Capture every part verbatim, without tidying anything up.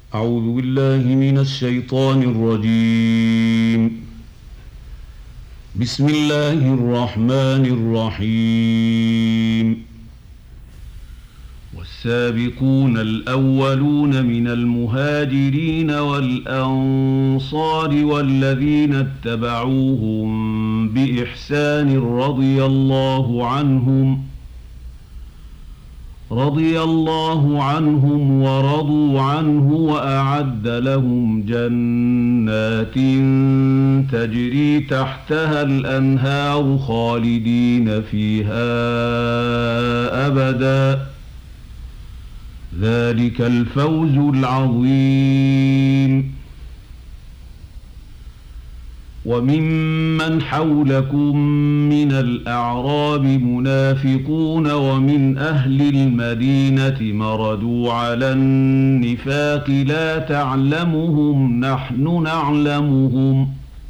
أعوذ بالله من الشيطان الرجيم. بسم الله الرحمن الرحيم. والسابقون الأولون من المهاجرين والأنصار والذين اتبعوهم بإحسان رضي الله عنهم رضي الله عنهم ورضوا عنه وأعد لهم جنات تجري تحتها الأنهار خالدين فيها أبدا، ذلك الفوز العظيم. وممن حولكم من الأعراب منافقون ومن أهل المدينة مردوا على النفاق لا تعلمهم نحن نعلمهم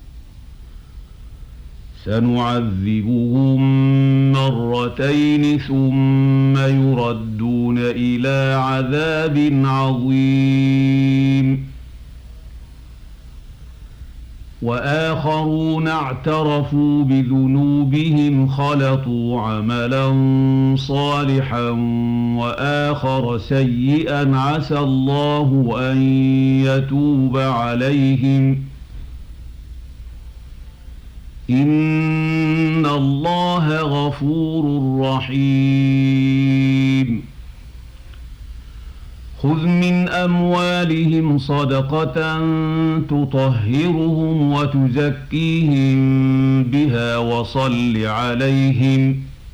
سنعذبهم مرتين ثم يردون إلى عذاب عظيم. وآخرون اعترفوا بذنوبهم خلطوا عملا صالحا وآخر سيئا عسى الله أن يتوب عليهم إن الله غفور رحيم. خذ من أموالهم صدقة تطهرهم وتزكيهم بها وصل عليهم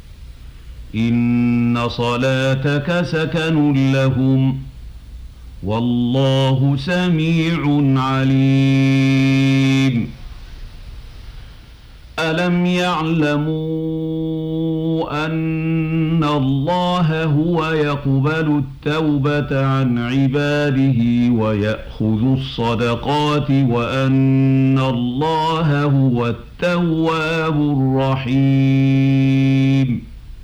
إن صلاتك سكن لهم والله سميع عليم. ألم يعلموا أن الله هو يقبل التوبة عن عباده ويأخذ الصدقات وأن الله هو التواب الرحيم.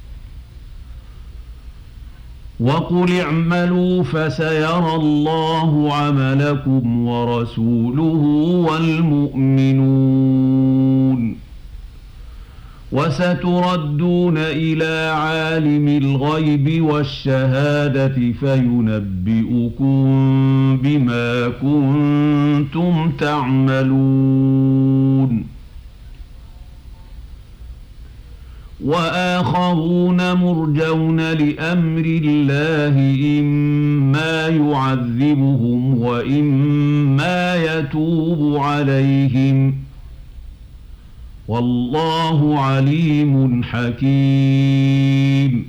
وقل اعملوا فسيرى الله عملكم ورسوله والمؤمنون وستردون إلى عالم الغيب والشهادة فينبئكم بما كنتم تعملون. وآخرون مرجون لأمر الله إما يعذبهم وإما يتوب عليهم والله عليم حكيم.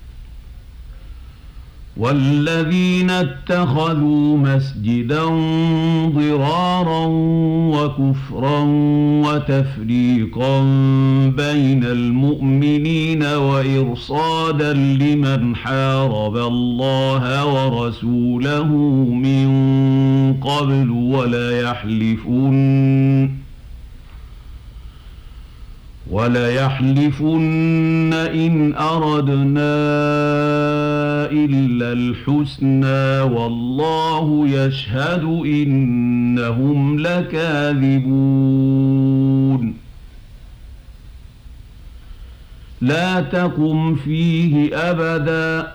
والذين اتخذوا مسجدا ضرارا وكفرا وتفريقا بين المؤمنين وإرصادا لمن حارب الله ورسوله من قبل ولا يحلفن وليحلفن إن أردنا إلا الحسنى والله يشهد إنهم لكاذبون. لا تقم فيه أبدا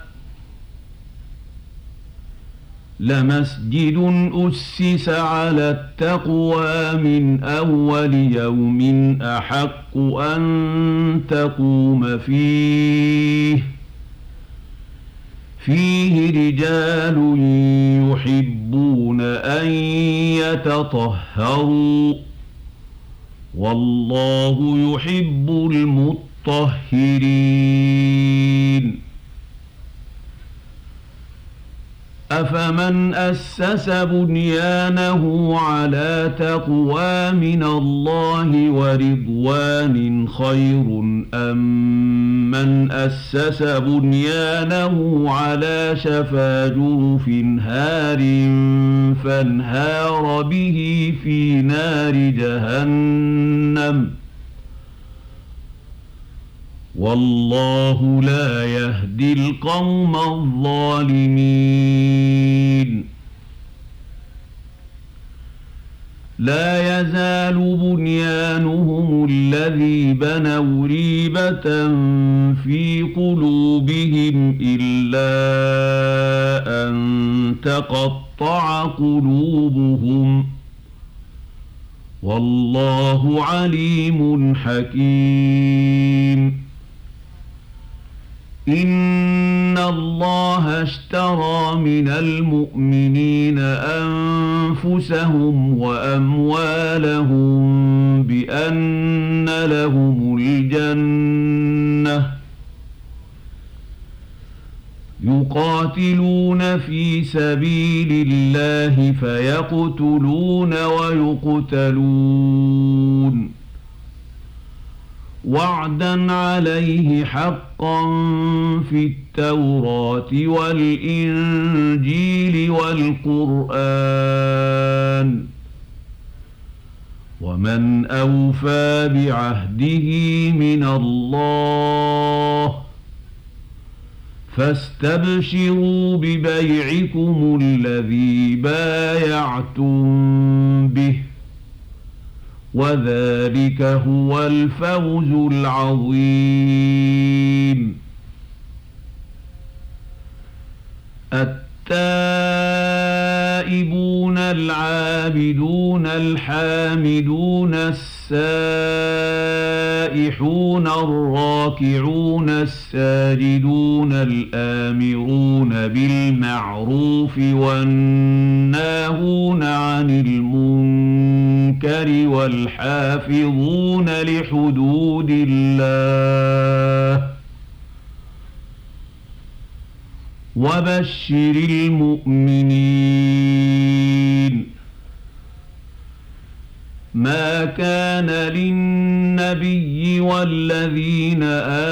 لمسجد أسس على التقوى من أول يوم أحق أن تقوم فيه فيه رجال يحبون أن يتطهروا والله يحب المطهرين. أفمن أسس بنيانه على تقوى من الله ورضوان خير أم من أسس بنيانه على شفا جرف هار فانهار به في نار جهنم والله لا يهدي القوم الظالمين. لا يزال بنيانهم الذي بنوا ريبة في قلوبهم إلا أن تقطع قلوبهم والله عليم حكيم إن الله اشترى من المؤمنين أنفسهم وأموالهم بأن لهم الجنة يقاتلون في سبيل الله فيقتلون ويقتلون وعدا عليه حقا في التوراة والإنجيل والقرآن ومن أوفى بعهده من الله فاستبشروا ببيعكم الذي بايعتم به وذلك هو الفوز العظيم التائبون العابدون الحامدون السائحون الراكعون الساجدون الآمرون بالمعروف والناهون عن المنكر والحافظون لحدود الله وبشر المؤمنين ما كان للنبي والذين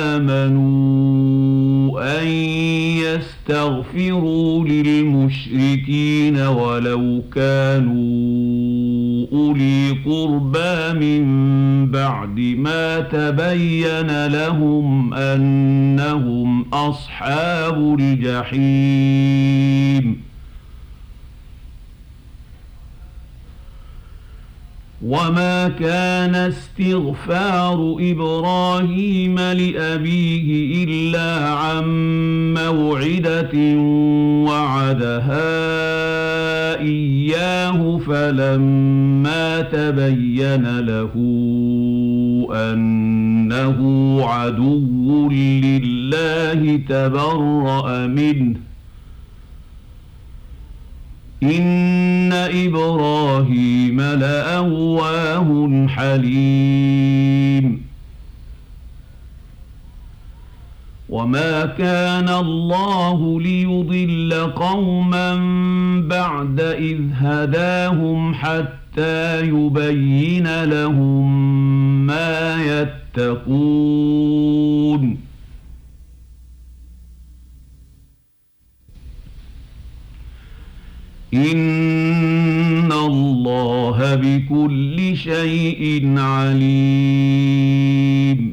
آمنوا أن يستغفروا للمشركين ولو كانوا أولي قربى من بعد ما تبين لهم أنهم أصحاب الجحيم وما كان استغفار إبراهيم لأبيه إلا عن موعدة وعدها إياه فلما تبين له أنه عدو لله تبرأ منه إن إبراهيم لأواه حليم وما كان الله ليضل قوما بعد إذ هداهم حتى يبين لهم ما يتقون إن الله بكل شيء عليم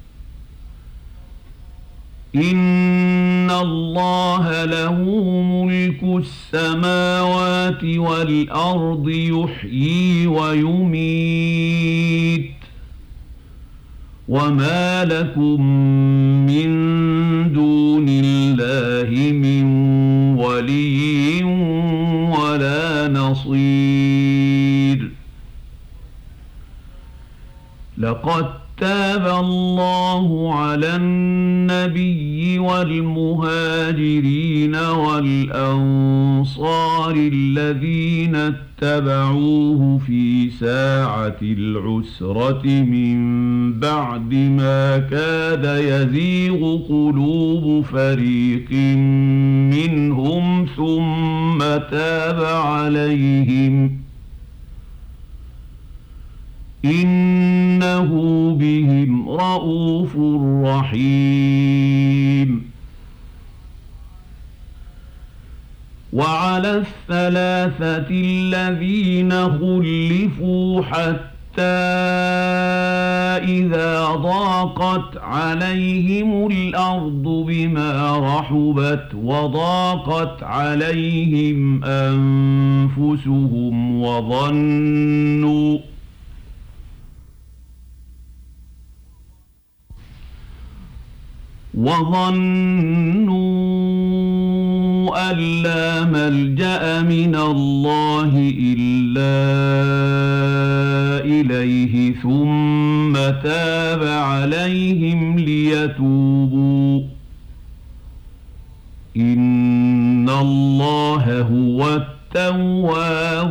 إن الله له ملك السماوات والأرض يحيي ويميت وما لكم من دون الله من ولي ولا نصير لقد تاب الله على النبي والمهاجرين والأنصار الذين اتبعوه في ساعة العسرة من بعد ما كاد يزيغ قلوب فريق منهم ثم تاب عليهم إنه بهم رءوف رحيم وعلى الثلاثة الذين خلفوا حتى إذا ضاقت عليهم الأرض بما رحبت وضاقت عليهم أنفسهم وظنوا وظنوا أن لا ملجأ من الله إلا إليه ثم تاب عليهم ليتوبوا إن الله هو التواب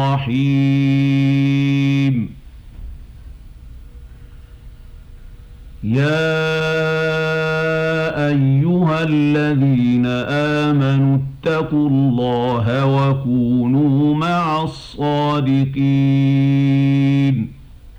الرحيم. يا أيها الذين آمنوا اتقوا الله وكونوا مع الصادقين.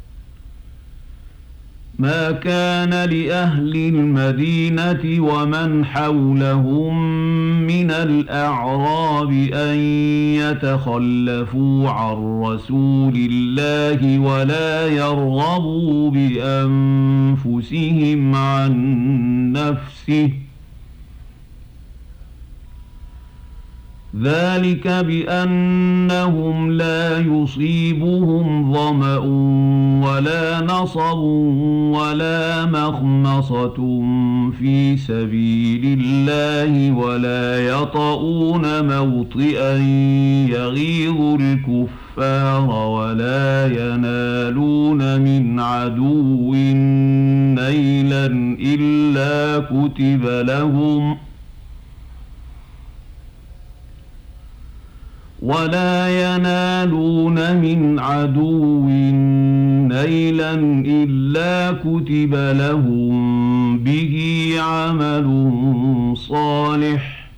ما كان لأهل المدينة ومن حولهم من الأعراب أن يتخلفوا عن رسول الله ولا يرغبوا بأنفسهم عن نفسه، ذلك بأنهم لا يصيبهم ظمأ ولا نصب ولا مخمصة في سبيل الله ولا يطؤون موطئا يغيظ الكفار ولا ينالون من عدو نيلا إلا كتب لهم ولا ينالون من عدو نيلا إلا كتب لهم به عمل صالح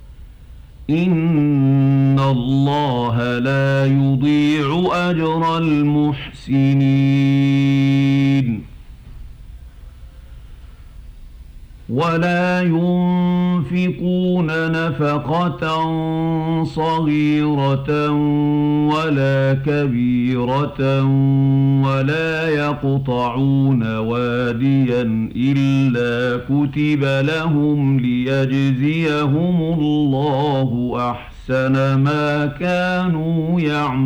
إن الله لا يضيع أجر المحسنين. ولا ينفقون نفقة صغيرة ولا كبيرة ولا يقطعون واديا إلا كتب لهم ليجزيهم الله أحسن ما كانوا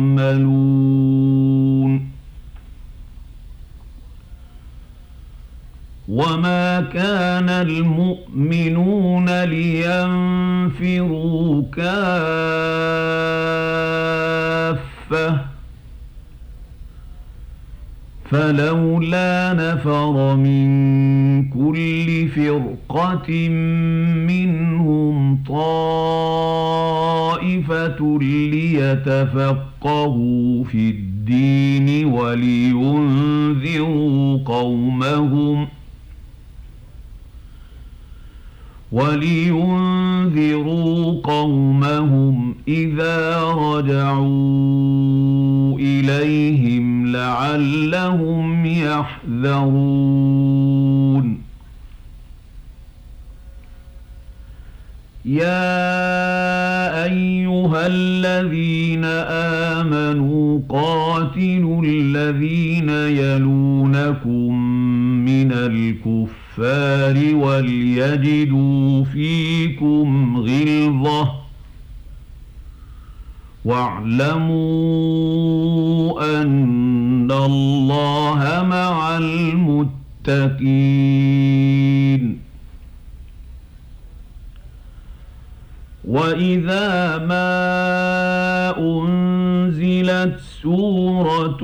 يعملون. وما كان المؤمنون لينفروا كافة فلولا نفر من كل فرقة منهم طائفة ليتفقهوا في الدين ولينذروا قومهم ولينذروا قومهم إذا رجعوا إليهم لعلهم يحذرون. يا أيها الذين آمنوا قاتلوا الذين يلونكم من الكفر وليجدوا فيكم غلظة واعلموا أن الله مع المتقين. وإذا ما أنزلت سورة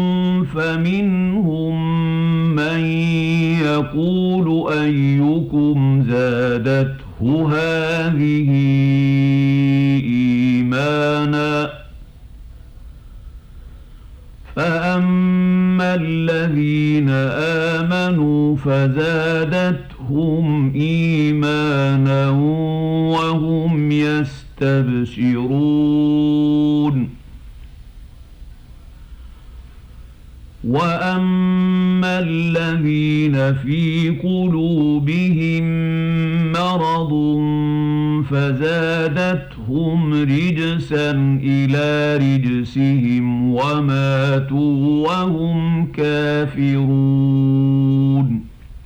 فمنهم من يقول أيكم زادته هذه إيمانا فأما الذين آمنوا فزادتهم إيمانا وهم يستبشرون. وأما الذين في قلوبهم مرض فزادتهم رجسا إلى رجسهم وماتوا وهم كافرون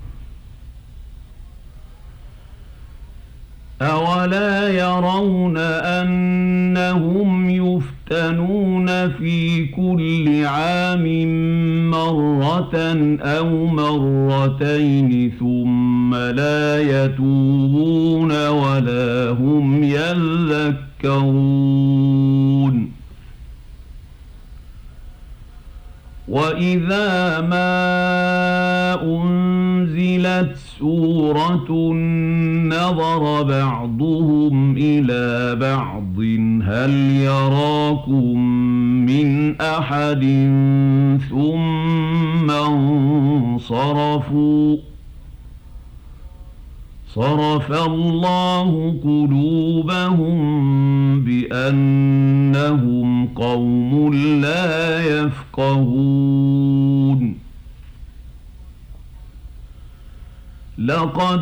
أولا يرون أنهم يفتنون في كل عام مرة أو مرتين ثم لا يتوبون ولا هم يذكرون وإذا ما أنزلت سورة نظر بعضهم إلى بعض هل يراكم من أحد ثم انصرفوا صرف الله قلوبهم بأنهم قوم لا يفقهون لقد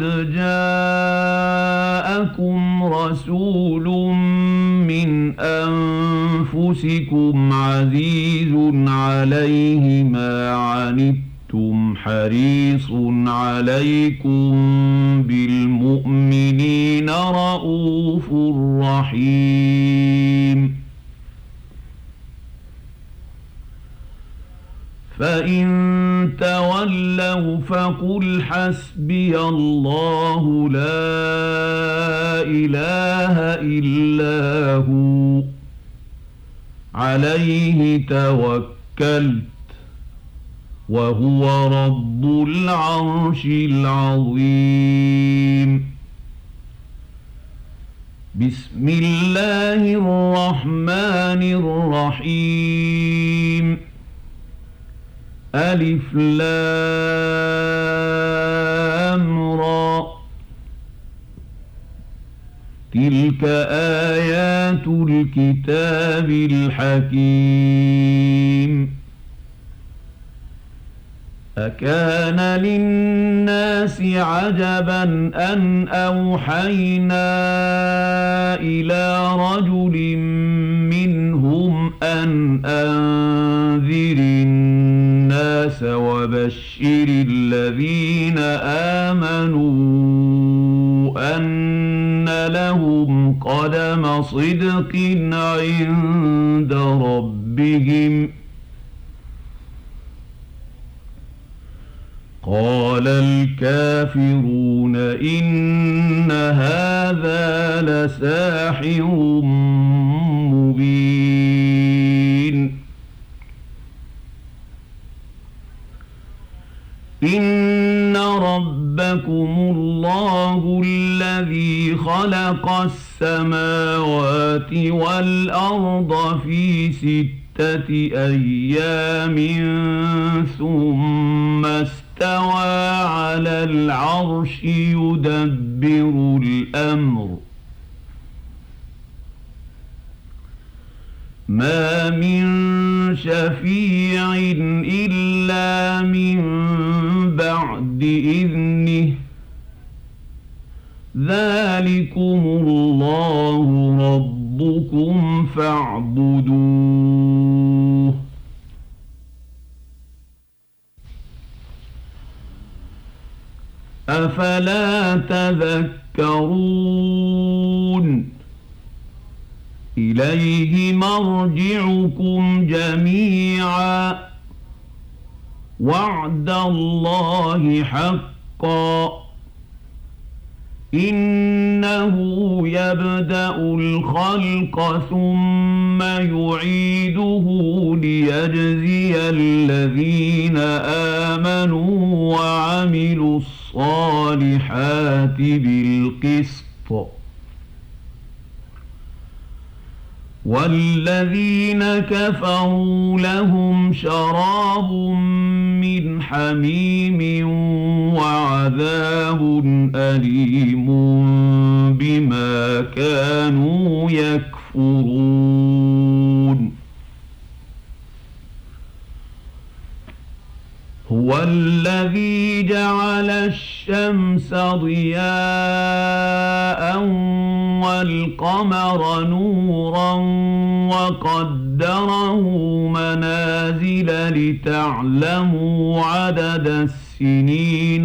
جاءكم رسول من أنفسكم عزيز عليه ما عنتم حريص عليكم بالمؤمنين رؤوف رحيم فإن تولوا فقل حسبي الله لا إله إلا هو عليه توكلت وهو رب العرش العظيم بسم الله الرحمن الرحيم ألف لام را تلك آيات الكتاب الحكيم أكان للناس عجبا أن أوحينا إلى رجل منهم أن أنذر الناس وبشر الذين آمنوا أن لهم قدم صدق عند ربهم قال الكافرون إن هذا لساحر مبين إن ربكم الله الذي خلق السماوات والأرض في ستة أيام ثم استوى على العرش يدبر الأمر ما من شفيع إلا من بعد إذنه ذلكم الله ربكم فاعبدوه أفلا تذكرون إليه مرجعكم جميعا وعد الله حقا إنه يبدأ الخلق ثم يعيده ليجزي الذين آمنوا وعملوا الصالحات بالقسط والذين كفروا لهم شراب من حميم وعذاب أليم بما كانوا يكفرون هو الذي جعل الشمس الشمس ضياء والقمر نورا وقدره منازل لتعلموا عدد السنين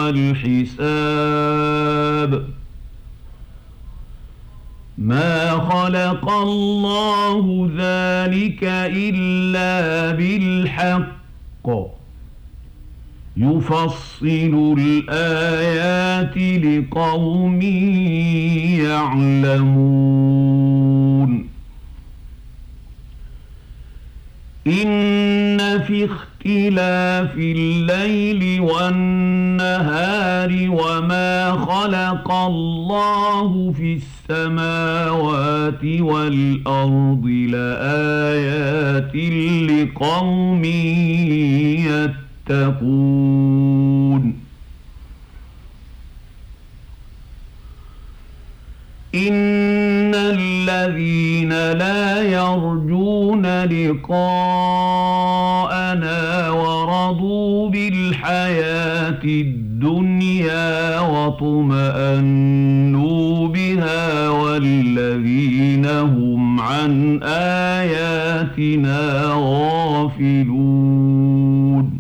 والحساب ما خلق الله ذلك إلا بالحق يفصل الآيات لقوم يعلمون إن في اختلاف الليل والنهار وما خلق الله في السماوات والأرض لآيات لقوم يتقون إن الذين لا يرجون لقاءنا ورضوا بالحياة الدنيا واطمأنوا بها والذين هم عن آياتنا غافلون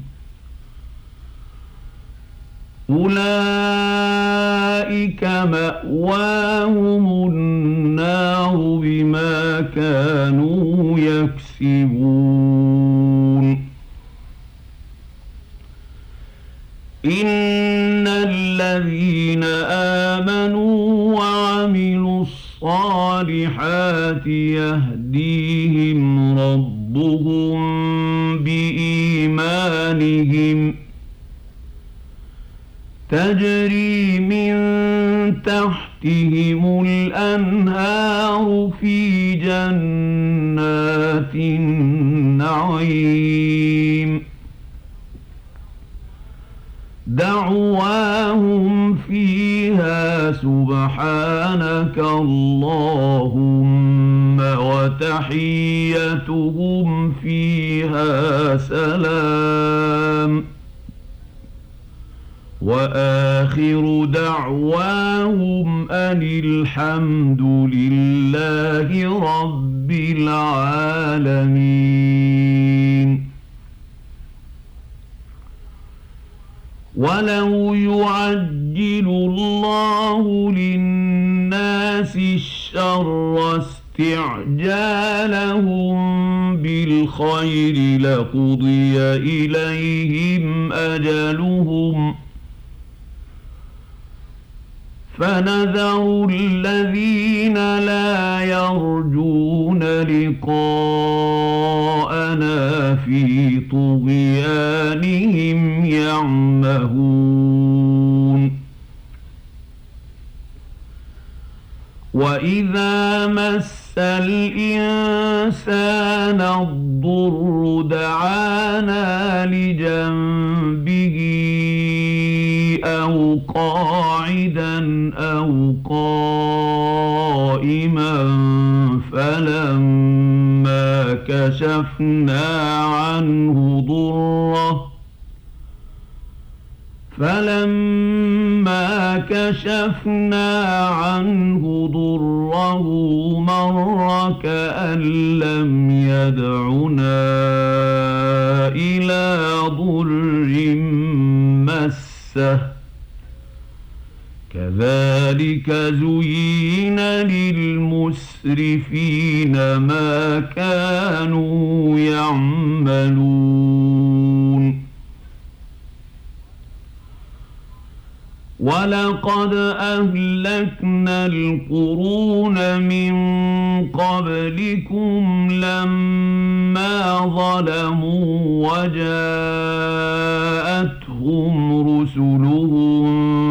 أولئك مأواهم النار بما كانوا يكسبون إن الذين آمنوا وعملوا الصالحات يهديهم ربهم بإيمانهم تجري من تحتهم الأنهار في جنات النعيم دعواهم فيها سبحانك اللهم وتحيتهم فيها سلام وآخر دعواهم أن الحمد لله رب العالمين ولو يعجل الله للناس الشر استعجالهم بالخير لقضي إليهم أجلهم فنذر الذين لا يرجون لقاءنا في طغيانهم يعمهون وإذا مس الإنسان الضر دعانا لجنبه أو قاعدا أو قائما فلما كشفنا عنه ضره فلما كشفنا عنه ضره مر كأن لم يدعنا إلى ضر مسه كذلك زين للمسرفين ما كانوا يعملون ولقد أهلكنا القرون من قبلكم لما ظلموا وجاءتهم رسلهم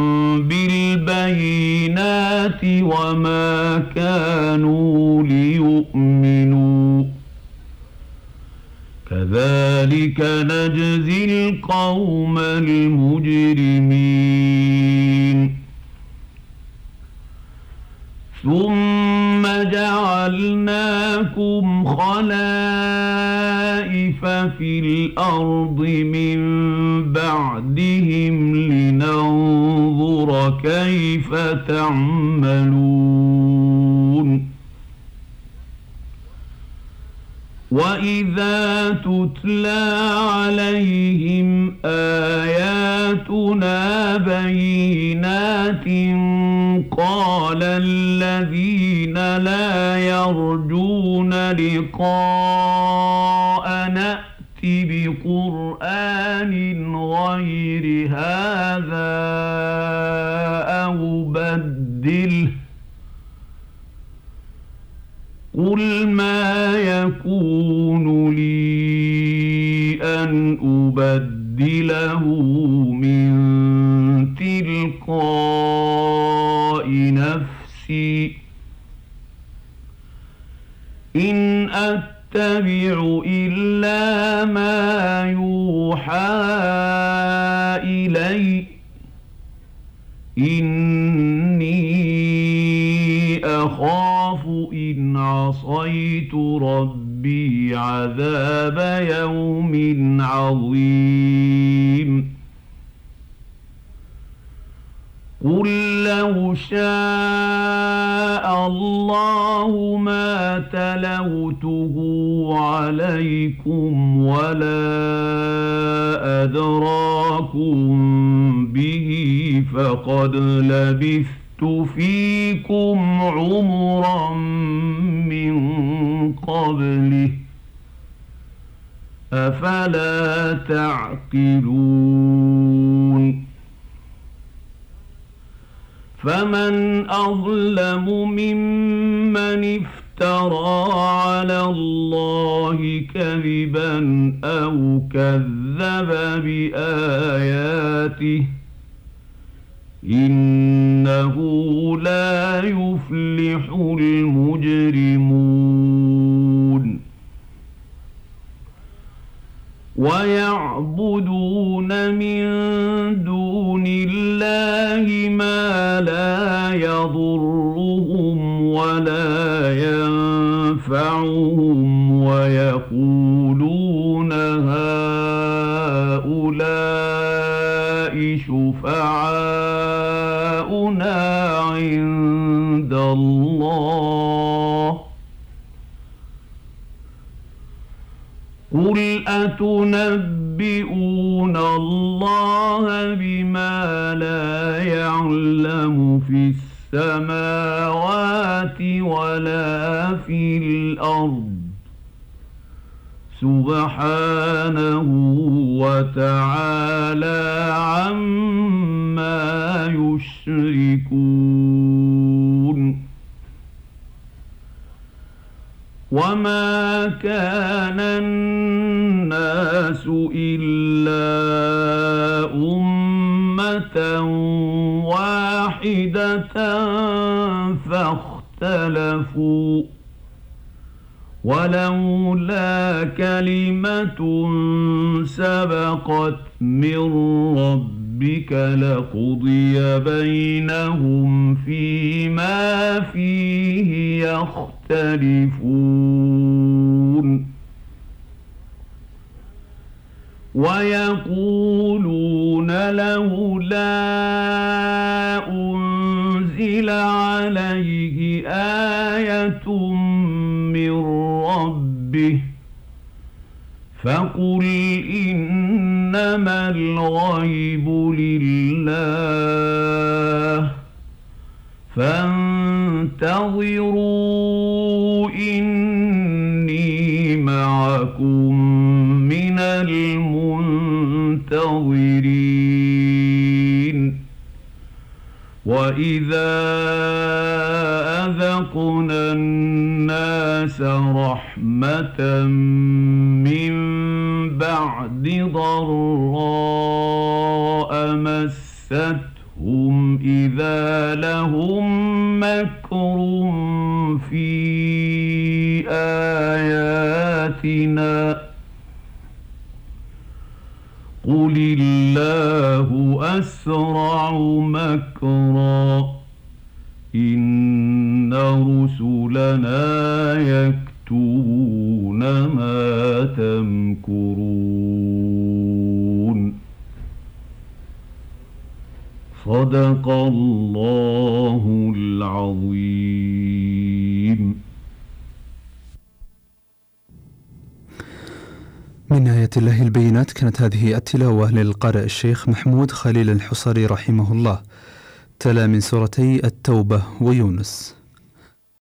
بالبينات وما كانوا ليؤمنوا كذلك نجزي القوم المجرمين ثم جعل وجعلناكم خلائف في الأرض من بعدهم لننظر كيف تعملون وإذا تتلى عليهم آياتنا بينات قال الذين لا يرجون لقاءنا ائت بقرآن غير هذا أو بدله قل ما يكون لي أن أبدله من تلقاء نفسي إن أتبع إلا ما يوحى إلي إني أخاف إن عصيت ربي عذاب يوم عظيم قل لو شاء الله ما تلوته عليكم ولا أدراكم به فقد لبثت فيكم عمرا من قبله أفلا تعقلون فمن أظلم ممن افترى على الله كذبا أو كذب بآياته إنه لا يفلح المجرمون ويعبدون من دون الله ما لا يضرهم ولا ينفعهم ويقولون هؤلاء شفعاؤنا عند الله قل أتنبئون الله بما لا يعلم في السماوات ولا في الأرض سبحانه وتعالى عما يشركون وما كان الناس إلا أمة واحدة فاختلفوا ولولا كلمة سبقت من ربك لقضي بينهم فيما فيه يختلفون ويقولون لولا أنزل عليه آية من ربه فقل إنما الغيب لله فانتظروا إني معكم من المنتظرين وإذا أذقنا الناس رحمة من بعد ضراء مستهم إذا لهم مكر في آياتنا قل الله أسرع مكرا إن رسلنا يكتبون ما تمكرون صدق الله العظيم. من آيات الله البينات كانت هذه التلاوة للقارئ الشيخ محمود خليل الحصري رحمه الله، تلا من سورتي التوبة ويونس.